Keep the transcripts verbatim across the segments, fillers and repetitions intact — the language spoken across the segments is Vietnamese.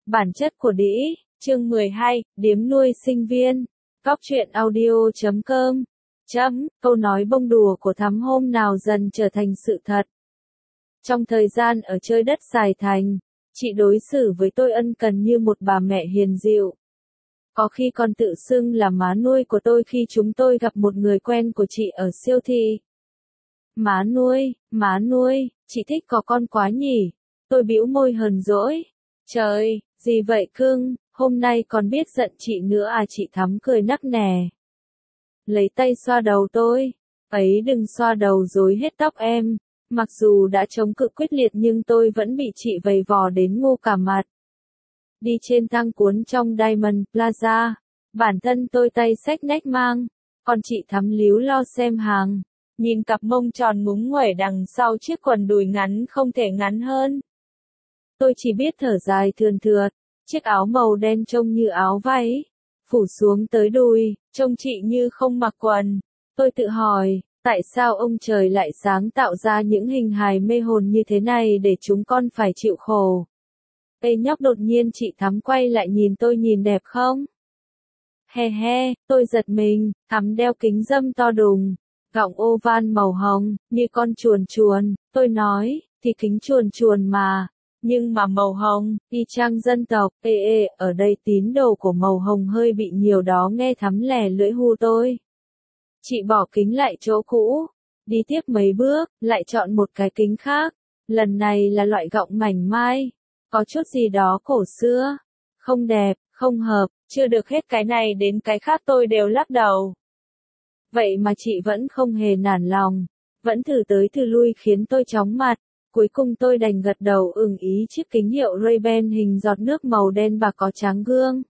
Bản chất của đĩ, chương mười hai, điếm nuôi sinh viên. Góc truyện audio chấm com. Chấm, câu nói bông đùa của Thắm hôm nào dần trở thành sự thật. Trong thời gian ở chơi đất Sài Thành, chị đối xử với tôi ân cần như một bà mẹ hiền dịu. Có khi còn tự xưng là má nuôi của tôi khi chúng tôi gặp một người quen của chị ở siêu thị. Má nuôi, má nuôi, chị thích có con quá nhỉ? Tôi bĩu môi hờn dỗi. Trời, gì vậy cưng, hôm nay còn biết giận chị nữa à? Chị Thắm cười nắc nẻ. Lấy tay xoa đầu tôi. Ấy đừng xoa đầu rối hết tóc em. Mặc dù đã chống cự quyết liệt nhưng tôi vẫn bị chị vầy vò đến ngu cả mặt. Đi trên thang cuốn trong Diamond Plaza, bản thân tôi tay xách nách mang, còn chị Thắm líu lo xem hàng, nhìn cặp mông tròn ngúng nguẩy đằng sau chiếc quần đùi ngắn không thể ngắn hơn. Tôi chỉ biết thở dài thườn thượt, chiếc áo màu đen trông như áo váy, phủ xuống tới đùi, trông chị như không mặc quần. Tôi tự hỏi, tại sao ông trời lại sáng tạo ra những hình hài mê hồn như thế này để chúng con phải chịu khổ? Ê nhóc, đột nhiên chị Thắm quay lại nhìn tôi, nhìn đẹp không? He he, tôi giật mình. Thắm đeo kính râm to đùng, gọng oval màu hồng, như con chuồn chuồn. Tôi nói, thì kính chuồn chuồn mà, nhưng mà màu hồng, y chang dân tộc. Ê ê, ở đây tín đồ của màu hồng hơi bị nhiều đó nghe. Thắm lè lưỡi hu tôi. Chị bỏ kính lại chỗ cũ, đi tiếp mấy bước, lại chọn một cái kính khác. Lần này là loại gọng mảnh mai, có chút gì đó cổ xưa, không đẹp, không hợp. Chưa được hết cái này đến cái khác tôi đều lắc đầu. Vậy mà chị vẫn không hề nản lòng, vẫn thử tới thử lui khiến tôi chóng mặt. Cuối cùng tôi đành gật đầu ưng ý chiếc kính hiệu Ray-Ban hình giọt nước màu đen bạc có tráng gương.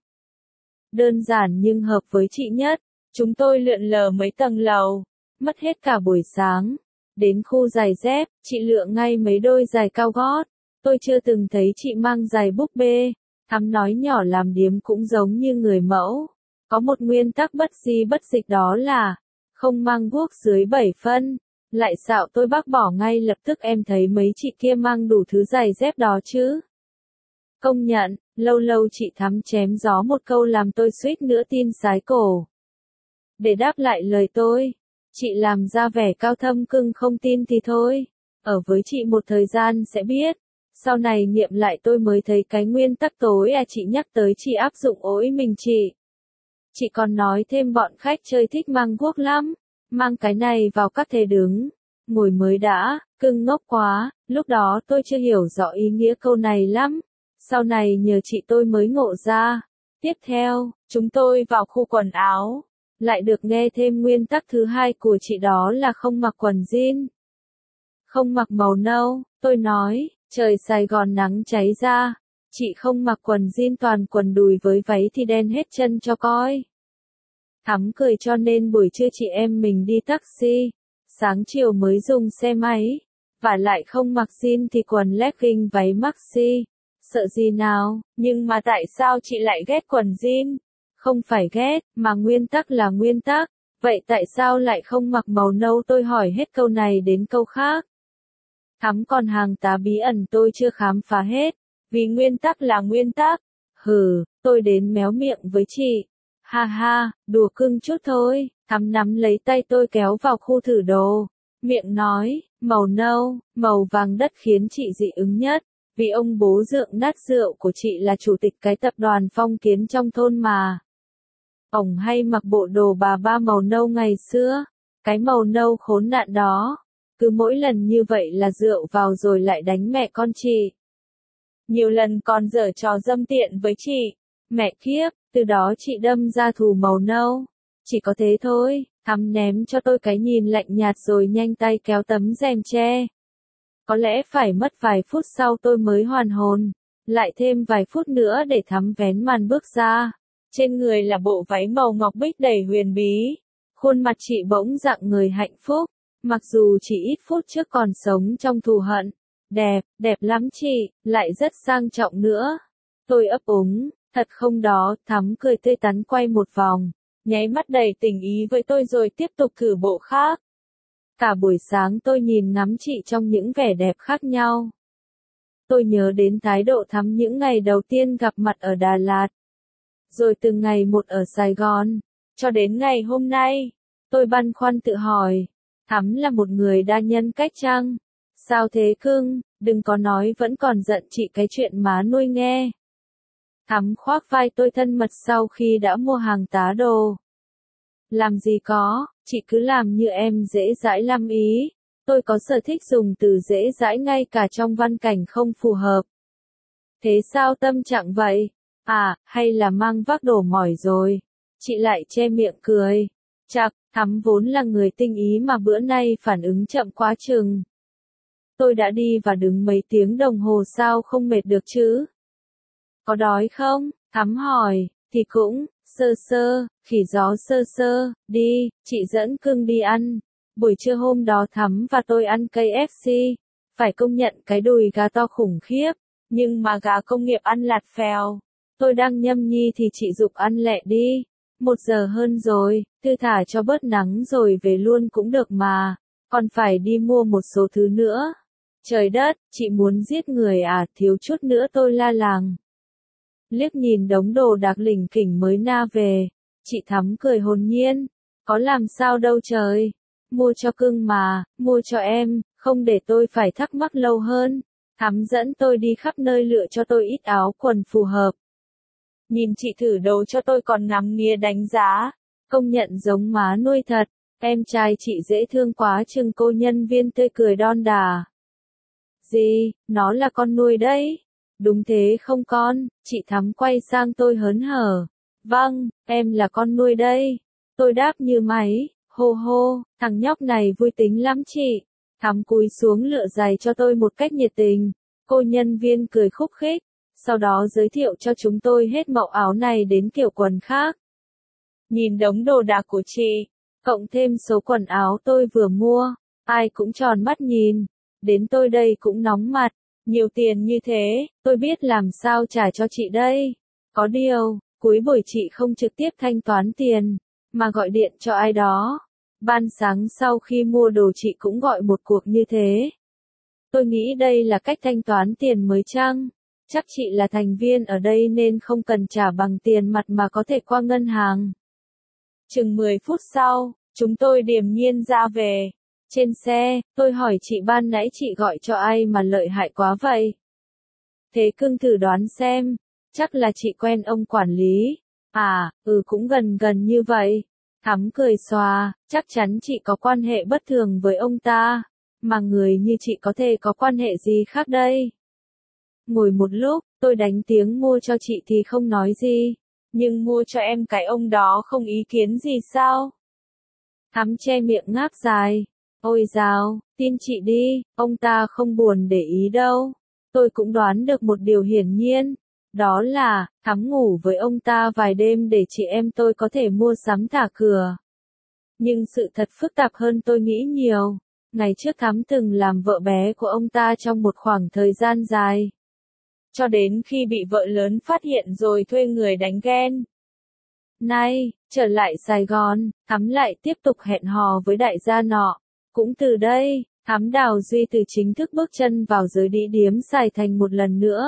Đơn giản nhưng hợp với chị nhất. Chúng tôi lượn lờ mấy tầng lầu, mất hết cả buổi sáng. Đến khu giày dép, chị lựa ngay mấy đôi giày cao gót. Tôi chưa từng thấy chị mang giày búp bê. Thắm nói nhỏ làm điếm cũng giống như người mẫu. Có một nguyên tắc bất di bất dịch, đó là không mang guốc dưới bảy phân. Lại xạo tôi bác bỏ ngay lập tức. Em thấy mấy chị kia mang đủ thứ giày dép đó chứ? Công nhận, lâu lâu chị Thắm chém gió một câu làm tôi suýt nữa tin sái cổ. Để đáp lại lời tôi, chị làm ra vẻ cao thâm cưng không tin thì thôi. Ở với chị một thời gian sẽ biết. Sau này nghiệm lại tôi mới thấy cái nguyên tắc tối à chị nhắc tới chị áp dụng ối mình chị. Chị còn nói thêm bọn khách chơi thích mang guốc lắm. Mang cái này vào các thế đứng, ngồi mới đã, cưng ngốc quá. Lúc đó tôi chưa hiểu rõ ý nghĩa câu này lắm. Sau này nhờ chị tôi mới ngộ ra. Tiếp theo, chúng tôi vào khu quần áo. Lại được nghe thêm nguyên tắc thứ hai của chị, đó là không mặc quần jean. Không mặc màu nâu, tôi nói, trời Sài Gòn nắng cháy ra. Chị không mặc quần jean, toàn quần đùi với váy thì đen hết chân cho coi. Thắm cười cho nên buổi trưa chị em mình đi taxi. Sáng chiều mới dùng xe máy. Và lại không mặc jean thì quần legging váy maxi. Sợ gì nào, nhưng mà tại sao chị lại ghét quần jean? Không phải ghét, mà nguyên tắc là nguyên tắc. Vậy tại sao lại không mặc màu nâu? Tôi hỏi hết câu này đến câu khác. Thắm còn hàng tá bí ẩn tôi chưa khám phá hết. Vì nguyên tắc là nguyên tắc. Hừ, tôi đến méo miệng với chị. Ha ha, đùa cưng chút thôi. Thắm nắm lấy tay tôi kéo vào khu thử đồ. Miệng nói, màu nâu, màu vàng đất khiến chị dị ứng nhất. Vì ông bố dượng nát rượu của chị là chủ tịch cái tập đoàn Phong Kiến trong thôn mà. Ông hay mặc bộ đồ bà ba màu nâu ngày xưa. Cái màu nâu khốn nạn đó. Cứ mỗi lần như vậy là rượu vào rồi lại đánh mẹ con chị. Nhiều lần còn giở trò dâm tiện với chị. Mẹ kiếp, từ đó chị đâm ra thù màu nâu. Chỉ có thế thôi. Thắm ném cho tôi cái nhìn lạnh nhạt rồi nhanh tay kéo tấm rèm che. Có lẽ phải mất vài phút sau tôi mới hoàn hồn. Lại thêm vài phút nữa để Thắm vén màn bước ra. Trên người là bộ váy màu ngọc bích đầy huyền bí. Khuôn mặt chị bỗng rạng người hạnh phúc. Mặc dù chỉ ít phút trước còn sống trong thù hận. Đẹp, đẹp lắm chị, lại rất sang trọng nữa. Tôi ấp úng, thật không đó? Thắm cười tươi tắn quay một vòng, nháy mắt đầy tình ý với tôi rồi tiếp tục thử bộ khác. Cả buổi sáng tôi nhìn ngắm chị trong những vẻ đẹp khác nhau. Tôi nhớ đến thái độ Thắm những ngày đầu tiên gặp mặt ở Đà Lạt. Rồi từng ngày một ở Sài Gòn. Cho đến ngày hôm nay, tôi băn khoăn tự hỏi, Thắm là một người đa nhân cách chăng? Sao thế cưng, đừng có nói vẫn còn giận chị cái chuyện má nuôi nghe. Thắm khoác vai tôi thân mật sau khi đã mua hàng tá đồ. Làm gì có, chị cứ làm như em dễ dãi lắm ý. Tôi có sở thích dùng từ dễ dãi ngay cả trong văn cảnh không phù hợp. Thế sao tâm trạng vậy? À, hay là mang vác đồ mỏi rồi? Chị lại che miệng cười. Chạc, Thắm vốn là người tinh ý mà bữa nay phản ứng chậm quá chừng. Tôi đã đi và đứng mấy tiếng đồng hồ sao không mệt được chứ? Có đói không? Thắm hỏi, thì cũng, sơ sơ, khỉ gió sơ sơ, đi, chị dẫn cưng đi ăn. Buổi trưa hôm đó Thắm và tôi ăn ca ép xê, phải công nhận cái đùi gà to khủng khiếp, nhưng mà gà công nghiệp ăn lạt phèo. Tôi đang nhâm nhi thì chị giục ăn lẹ đi, một giờ hơn rồi, thư thả cho bớt nắng rồi về luôn cũng được mà, còn phải đi mua một số thứ nữa. Trời đất, chị muốn giết người à, thiếu chút nữa tôi la làng. Liếc nhìn đống đồ đạc lỉnh kỉnh mới na về, chị Thắm cười hồn nhiên, có làm sao đâu trời, mua cho cưng mà, mua cho em, không để tôi phải thắc mắc lâu hơn. Thắm dẫn tôi đi khắp nơi lựa cho tôi ít áo quần phù hợp. Nhìn chị thử đồ cho tôi còn ngắm nghía đánh giá, công nhận giống má nuôi thật, em trai chị dễ thương quá chừng. Cô nhân viên tươi cười đon đà. Gì, nó là con nuôi đấy. Đúng thế không con, chị Thắm quay sang tôi hớn hở. Vâng, em là con nuôi đây. Tôi đáp như máy, hô hô, thằng nhóc này vui tính lắm chị. Thắm cúi xuống lựa giày cho tôi một cách nhiệt tình. Cô nhân viên cười khúc khích, sau đó giới thiệu cho chúng tôi hết mẫu áo này đến kiểu quần khác. Nhìn đống đồ đạc của chị, cộng thêm số quần áo tôi vừa mua, ai cũng tròn mắt nhìn. Đến tôi đây cũng nóng mặt. Nhiều tiền như thế, tôi biết làm sao trả cho chị đây. Có điều, cuối buổi chị không trực tiếp thanh toán tiền, mà gọi điện cho ai đó. Ban sáng sau khi mua đồ chị cũng gọi một cuộc như thế. Tôi nghĩ đây là cách thanh toán tiền mới chăng? Chắc chị là thành viên ở đây nên không cần trả bằng tiền mặt mà có thể qua ngân hàng. Chừng mười phút sau, chúng tôi điềm nhiên ra về. Trên xe, tôi hỏi chị ban nãy chị gọi cho ai mà lợi hại quá vậy? Thế cưng thử đoán xem, chắc là chị quen ông quản lý. À, ừ cũng gần gần như vậy. Thắm cười xòa, chắc chắn chị có quan hệ bất thường với ông ta. Mà người như chị có thể có quan hệ gì khác đây? Ngồi một lúc, tôi đánh tiếng mua cho chị thì không nói gì. Nhưng mua cho em cái ông đó không ý kiến gì sao? Thắm che miệng ngáp dài. Ôi dào, tin chị đi, ông ta không buồn để ý đâu. Tôi cũng đoán được một điều hiển nhiên. Đó là, Thắm ngủ với ông ta vài đêm để chị em tôi có thể mua sắm thả cửa. Nhưng sự thật phức tạp hơn tôi nghĩ nhiều. Ngày trước Thắm từng làm vợ bé của ông ta trong một khoảng thời gian dài. Cho đến khi bị vợ lớn phát hiện rồi thuê người đánh ghen. Nay, trở lại Sài Gòn, Thắm lại tiếp tục hẹn hò với đại gia nọ. Cũng từ đây, Thắm Đào Duy từ chính thức bước chân vào giới đĩ điếm Sài Thành một lần nữa.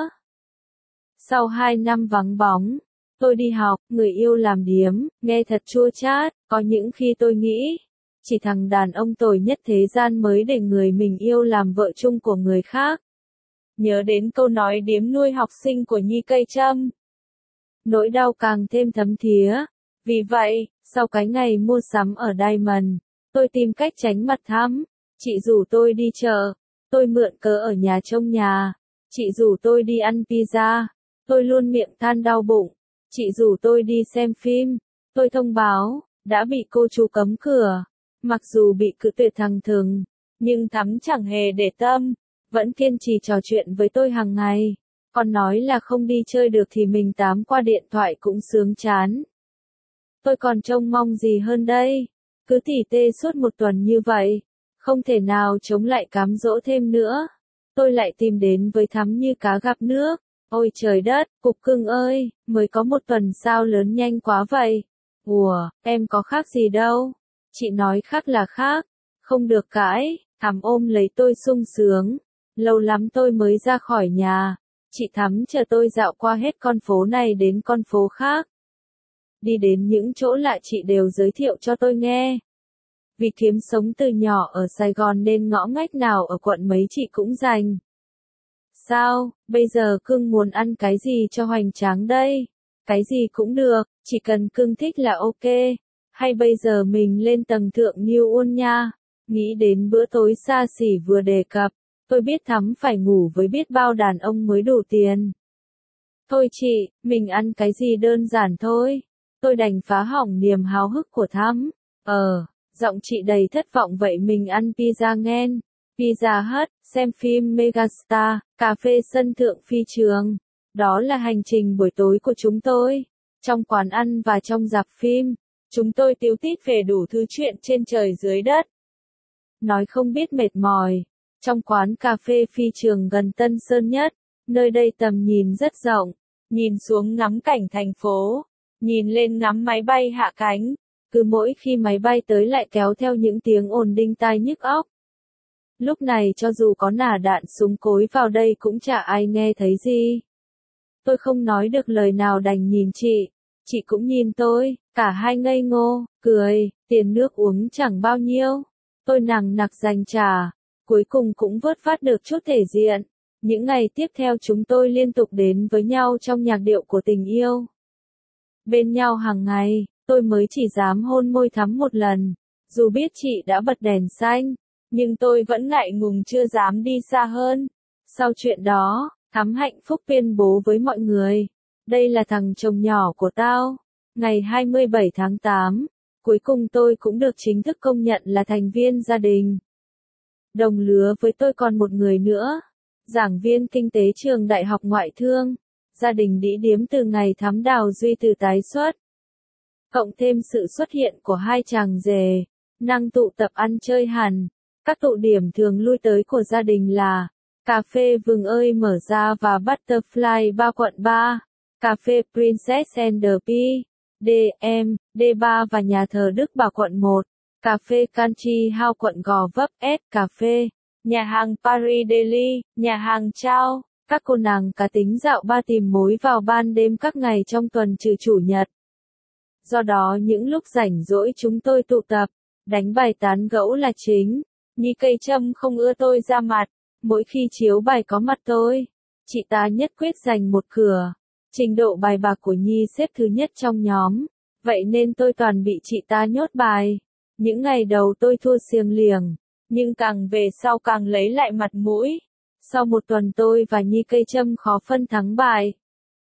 Sau hai năm vắng bóng, tôi đi học, người yêu làm điếm, nghe thật chua chát, có những khi tôi nghĩ, chỉ thằng đàn ông tồi nhất thế gian mới để người mình yêu làm vợ chung của người khác. Nhớ đến câu nói điếm nuôi học sinh của Nhi Cây Trâm. Nỗi đau càng thêm thấm thía. Vì vậy, sau cái ngày mua sắm ở Diamond, tôi tìm cách tránh mặt Thắm. Chị rủ tôi đi chợ, tôi mượn cớ ở nhà trông nhà. Chị rủ tôi đi ăn pizza, tôi luôn miệng than đau bụng. Chị rủ tôi đi xem phim, tôi thông báo, đã bị cô chú cấm cửa. Mặc dù bị cự tuyệt thẳng thừng, nhưng Thắm chẳng hề để tâm, vẫn kiên trì trò chuyện với tôi hàng ngày. Còn nói là không đi chơi được thì mình tám qua điện thoại cũng sướng chán. Tôi còn trông mong gì hơn đây? Cứ tỉ tê suốt một tuần như vậy, không thể nào chống lại cám dỗ thêm nữa. Tôi lại tìm đến với Thắm như cá gặp nước. Ôi trời đất, cục cưng ơi, mới có một tuần sao lớn nhanh quá vậy? Ủa, em có khác gì đâu. Chị nói khác là khác, không được cãi. Thắm ôm lấy tôi sung sướng, Lâu lắm tôi mới ra khỏi nhà. Chị Thắm chờ tôi dạo qua hết con phố này đến con phố khác. Đi đến những chỗ lạ chị đều giới thiệu cho tôi nghe. Vì kiếm sống từ nhỏ ở Sài Gòn nên ngõ ngách nào ở quận mấy chị cũng rành. Sao, bây giờ cưng muốn ăn cái gì cho hoành tráng đây? Cái gì cũng được, chỉ cần cưng thích là ok. Hay bây giờ mình lên tầng thượng New Uôn nha? Nghĩ đến bữa tối xa xỉ vừa đề cập, tôi biết Thắm phải ngủ với biết bao đàn ông mới đủ tiền. Thôi chị, mình ăn cái gì đơn giản thôi. Tôi đành phá hỏng niềm háo hức của Thắm. Ờ, giọng chị đầy thất vọng vậy mình ăn pizza nghen. Pizza Hut, xem phim Megastar, cà phê sân thượng phi trường. Đó là hành trình buổi tối của chúng tôi. Trong quán ăn và trong rạp phim, chúng tôi tíu tít về đủ thứ chuyện trên trời dưới đất. Nói không biết mệt mỏi. Trong quán cà phê phi trường gần Tân Sơn Nhất, nơi đây tầm nhìn rất rộng, nhìn xuống ngắm cảnh thành phố, nhìn lên ngắm máy bay hạ cánh, cứ mỗi khi máy bay tới lại kéo theo những tiếng ồn đinh tai nhức óc. Lúc này cho dù có nả đạn súng cối vào đây cũng chả ai nghe thấy gì. Tôi không nói được lời nào đành nhìn chị, chị cũng nhìn tôi, cả hai ngây ngô, cười, tiền nước uống chẳng bao nhiêu. Tôi nằng nặc dành trả, cuối cùng cũng vớt vát được chút thể diện. Những ngày tiếp theo chúng tôi liên tục đến với nhau trong nhạc điệu của tình yêu. Bên nhau hàng ngày, tôi mới chỉ dám hôn môi Thắm một lần, dù biết chị đã bật đèn xanh, nhưng tôi vẫn ngại ngùng chưa dám đi xa hơn. Sau chuyện đó, Thắm hạnh phúc tuyên bố với mọi người, đây là thằng chồng nhỏ của tao. Ngày hai mươi bảy tháng tám, cuối cùng tôi cũng được chính thức công nhận là thành viên gia đình. Đồng lứa với tôi còn một người nữa, giảng viên kinh tế trường Đại học Ngoại thương. Gia đình đĩ điếm từ ngày Thắm Đào Duy từ tái xuất. Cộng thêm sự xuất hiện của hai chàng rể, năng tụ tập ăn chơi hẳn. Các tụ điểm thường lui tới của gia đình là cà phê Vừng ơi mở ra và Butterfly ba quận ba, cà phê Princess and the Pea, đê em, đê ba và nhà thờ Đức Bà quận một, cà phê Country House quận Gò Vấp S cà phê, nhà hàng Paris Deli, nhà hàng Chao. Các cô nàng cá tính dạo ba tìm mối vào ban đêm các ngày trong tuần trừ chủ nhật. Do đó những lúc rảnh rỗi chúng tôi tụ tập, đánh bài tán gẫu là chính. Nhi Cây Trâm không ưa tôi ra mặt, mỗi khi chiếu bài có mặt tôi, chị ta nhất quyết giành một cửa. Trình độ bài bạc của Nhi xếp thứ nhất trong nhóm, vậy nên tôi toàn bị chị ta nhốt bài. Những ngày đầu tôi thua xiềng liềng, nhưng càng về sau càng lấy lại mặt mũi. Sau một tuần tôi và Nhi Cây Trâm khó phân thắng bại.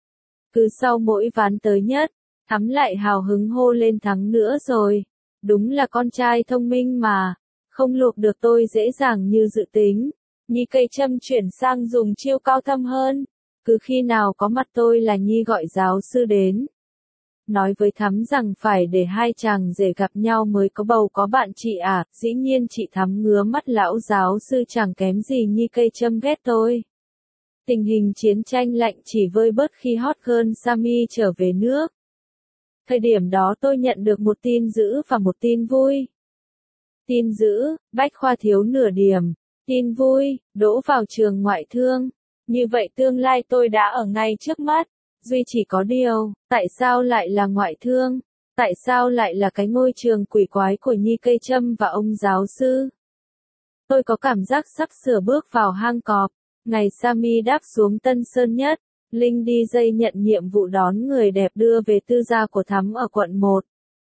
Cứ sau mỗi ván tới nhất, Thắm lại hào hứng hô lên thắng nữa rồi. Đúng là con trai thông minh mà, không luộc được tôi dễ dàng như dự tính. Nhi Cây Trâm chuyển sang dùng chiêu cao thâm hơn. Cứ khi nào có mặt tôi là Nhi gọi giáo sư đến. Nói với Thắm rằng phải để hai chàng rể gặp nhau mới có bầu có bạn chị à, dĩ nhiên chị Thắm ngứa mắt lão giáo sư chẳng kém gì Nhi Cây Trâm ghét tôi. Tình hình chiến tranh lạnh chỉ vơi bớt khi hot girl Sammy trở về nước. Thời điểm đó tôi nhận được một tin dữ và một tin vui. Tin dữ, Bách Khoa thiếu nửa điểm. Tin vui, đỗ vào trường ngoại thương. Như vậy tương lai tôi đã ở ngay trước mắt. Duy chỉ có điều, tại sao lại là ngoại thương? Tại sao lại là cái ngôi trường quỷ quái của Nhi Cây Trâm và ông giáo sư? Tôi có cảm giác sắp sửa bước vào hang cọp. Ngày Sammy đáp xuống Tân Sơn Nhất, Linh đi dây nhận nhiệm vụ đón người đẹp đưa về tư gia của Thắm ở quận một.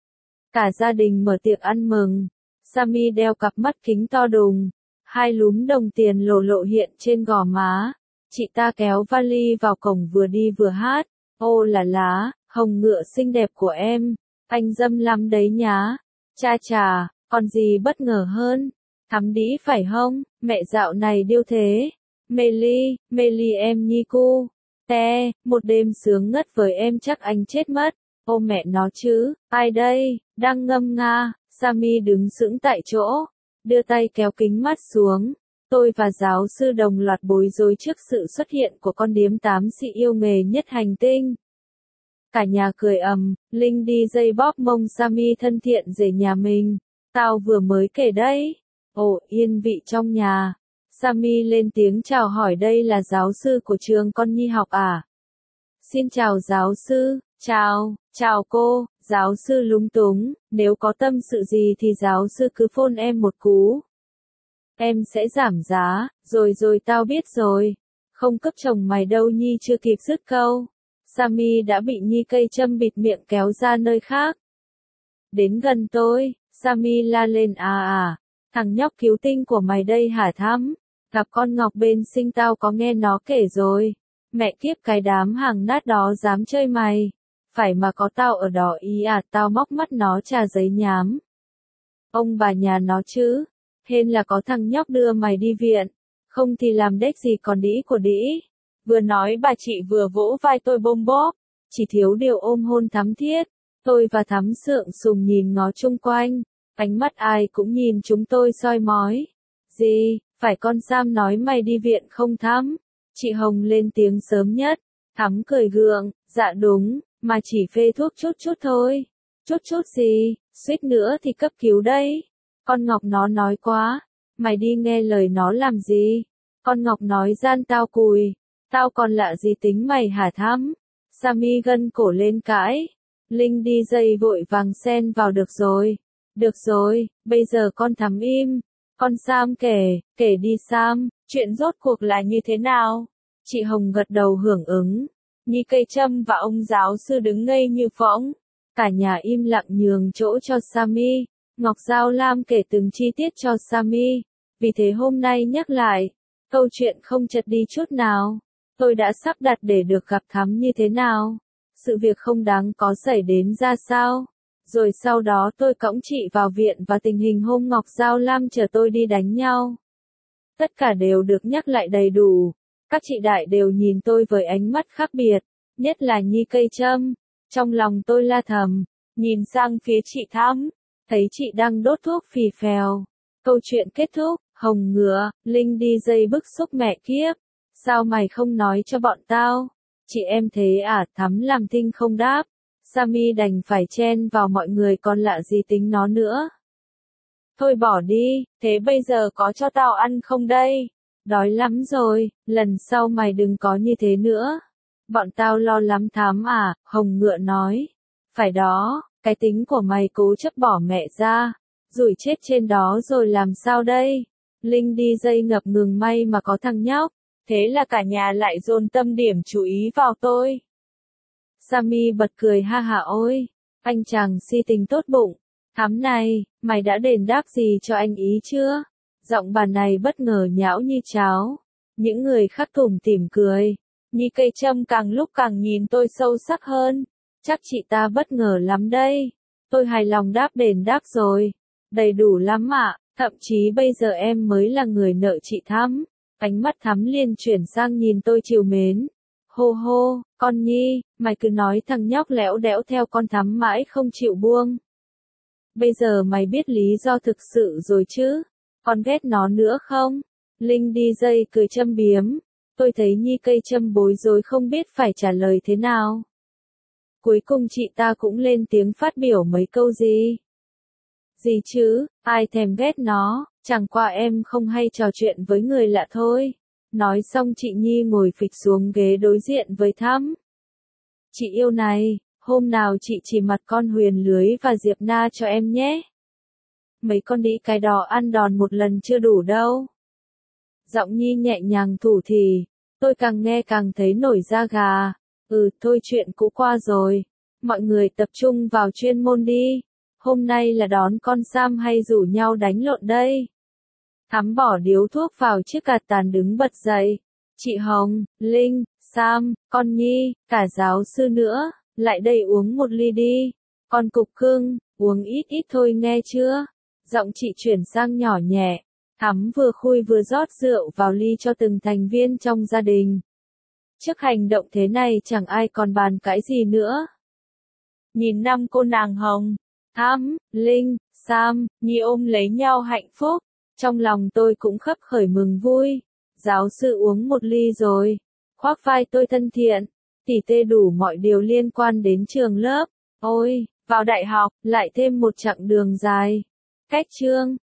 Cả gia đình mở tiệc ăn mừng. Sammy đeo cặp mắt kính to đùng, hai lúm đồng tiền lồ lộ hiện trên gò má. Chị ta kéo vali vào cổng vừa đi vừa hát. Ô là lá, hồng ngựa xinh đẹp của em, anh dâm lắm đấy nhá. Cha chà, còn gì bất ngờ hơn? Thắm đĩ phải không? Mẹ dạo này điêu thế. Mê ly, mê ly em Nhi cu. Te, một đêm sướng ngất với em chắc anh chết mất. Ô mẹ nó chứ, ai đây? Đang ngâm nga. Sammy đứng sững tại chỗ, đưa tay kéo kính mắt xuống. Tôi và giáo sư đồng loạt bối rối trước sự xuất hiện của con điếm tám xị yêu nghề nhất hành tinh. Cả nhà cười ầm, Linh đi dây bóp mông Sammy thân thiện rể nhà mình. Tao vừa mới kể đấy. Ồ, yên vị trong nhà. Sammy lên tiếng chào hỏi, đây là giáo sư của trường con Nhi học à? Xin chào giáo sư, chào, chào cô, giáo sư lúng túng, nếu có tâm sự gì thì giáo sư cứ phone em một cú. Em sẽ giảm giá, rồi rồi tao biết rồi. Không cấp chồng mày đâu. Nhi chưa kịp dứt câu. Sammy đã bị Nhi cây châm bịt miệng kéo ra nơi khác. Đến gần tôi, Sammy la lên à à, thằng nhóc cứu tinh của mày đây hả Thắm? Gặp con Ngọc bên sinh tao có nghe nó kể rồi. Mẹ kiếp cái đám hàng nát đó dám chơi mày. Phải mà có tao ở đó ý à, tao móc mắt nó trà giấy nhám. Ông bà nhà nó chứ. Hên là có thằng nhóc đưa mày đi viện. Không thì làm đếch gì còn đĩ của đĩ. Vừa nói bà chị vừa vỗ vai tôi bôm bóp. Chỉ thiếu điều ôm hôn thắm thiết. Tôi và Thắm sượng sùng nhìn ngó chung quanh. Ánh mắt ai cũng nhìn chúng tôi soi mói. Gì, phải con Sam nói mày đi viện không Thắm? Chị Hồng lên tiếng sớm nhất. Thắm cười gượng, dạ đúng, mà chỉ phê thuốc chút chút thôi. Chút chút gì, suýt nữa thì cấp cứu đây. Con Ngọc nó nói quá, mày đi nghe lời nó làm gì? Con Ngọc nói gian tao cùi, tao còn lạ gì tính mày hả Thắm? Sammy gân cổ lên cãi. Linh đi dây vội vàng xen vào, được rồi, được rồi, bây giờ con Thắm im. Con Sam kể, kể đi Sam, chuyện rốt cuộc là như thế nào? Chị Hồng gật đầu hưởng ứng. Nhi cây châm và ông giáo sư đứng ngây như phỗng. Cả nhà im lặng nhường chỗ cho Sammy. Ngọc Giao Lam kể từng chi tiết cho Sammy. Vì thế hôm nay nhắc lại, câu chuyện không chật đi chút nào. Tôi đã sắp đặt để được gặp Thắm như thế nào? Sự việc không đáng có xảy đến ra sao? Rồi sau đó tôi cõng chị vào viện và tình hình hôm Ngọc Giao Lam chờ tôi đi đánh nhau. Tất cả đều được nhắc lại đầy đủ. Các chị đại đều nhìn tôi với ánh mắt khác biệt, nhất là Nhi cây châm. Trong lòng tôi la thầm, nhìn sang phía chị Thắm, thấy chị đang đốt thuốc phì phèo. Câu chuyện kết thúc, Hồng ngựa, Linh đi dây bức xúc mẹ kiếp. Sao mày không nói cho bọn tao? Chị em thế à? Thắm làm thinh không đáp. Sammy đành phải chen vào mọi người, còn lạ gì tính nó nữa. Thôi bỏ đi, thế bây giờ có cho tao ăn không đây? Đói lắm rồi, lần sau mày đừng có như thế nữa. Bọn tao lo lắm Thắm à, Hồng ngựa nói. Phải đó, cái tính của mày cố chấp bỏ mẹ ra, rủi chết trên đó rồi làm sao đây? Linh đi dây ngập ngừng, may mà có thằng nhóc. Thế là cả nhà lại dồn tâm điểm chú ý vào tôi. Sammy bật cười ha hả, ôi, anh chàng si tình tốt bụng. Thắm này, mày đã đền đáp gì cho anh ý chưa? Giọng bà này bất ngờ nhão như cháo. Những người khác tủm tỉm cười. Nhi cây châm càng lúc càng nhìn tôi sâu sắc hơn. Chắc chị ta bất ngờ lắm đây. Tôi hài lòng đáp đền đáp rồi. Đầy đủ lắm ạ, thậm chí bây giờ em mới là người nợ chị Thắm. Ánh mắt Thắm liền chuyển sang nhìn tôi trìu mến. Hô hô, con Nhi, mày cứ nói thằng nhóc lẽo đẽo theo con Thắm mãi không chịu buông. Bây giờ mày biết lý do thực sự rồi chứ? Còn ghét nó nữa không? Linh đi dây cười châm biếm. Tôi thấy Nhi cây châm bối rối không biết phải trả lời thế nào. Cuối cùng chị ta cũng lên tiếng phát biểu mấy câu gì. Gì chứ, ai thèm ghét nó, chẳng qua em không hay trò chuyện với người lạ thôi. Nói xong chị Nhi ngồi phịch xuống ghế đối diện với Thắm. Chị yêu này, hôm nào chị chỉ mặt con Huyền Lưới và Diệp Na cho em nhé. Mấy con đĩ cái đỏ ăn đòn một lần chưa đủ đâu. Giọng Nhi nhẹ nhàng thủ thì, tôi càng nghe càng thấy nổi da gà. Ừ, thôi chuyện cũ qua rồi. Mọi người tập trung vào chuyên môn đi. Hôm nay là đón con Sam hay rủ nhau đánh lộn đây? Thắm bỏ điếu thuốc vào chiếc cà tàn đứng bật dậy. Chị Hồng, Linh, Sam, con Nhi, cả giáo sư nữa, lại đây uống một ly đi. Con cục cưng, uống ít ít thôi nghe chưa? Giọng chị chuyển sang nhỏ nhẹ. Thắm vừa khui vừa rót rượu vào ly cho từng thành viên trong gia đình. Trước hành động thế này chẳng ai còn bàn cãi gì nữa. Nhìn năm cô nàng Hồng, Thắm, Linh, Sam, Nhi ôm lấy nhau hạnh phúc. Trong lòng tôi cũng khấp khởi mừng vui. Giáo sư uống một ly rồi. Khoác vai tôi thân thiện. Tỉ tê đủ mọi điều liên quan đến trường lớp. Ôi, vào đại học, lại thêm một chặng đường dài. Cách chương.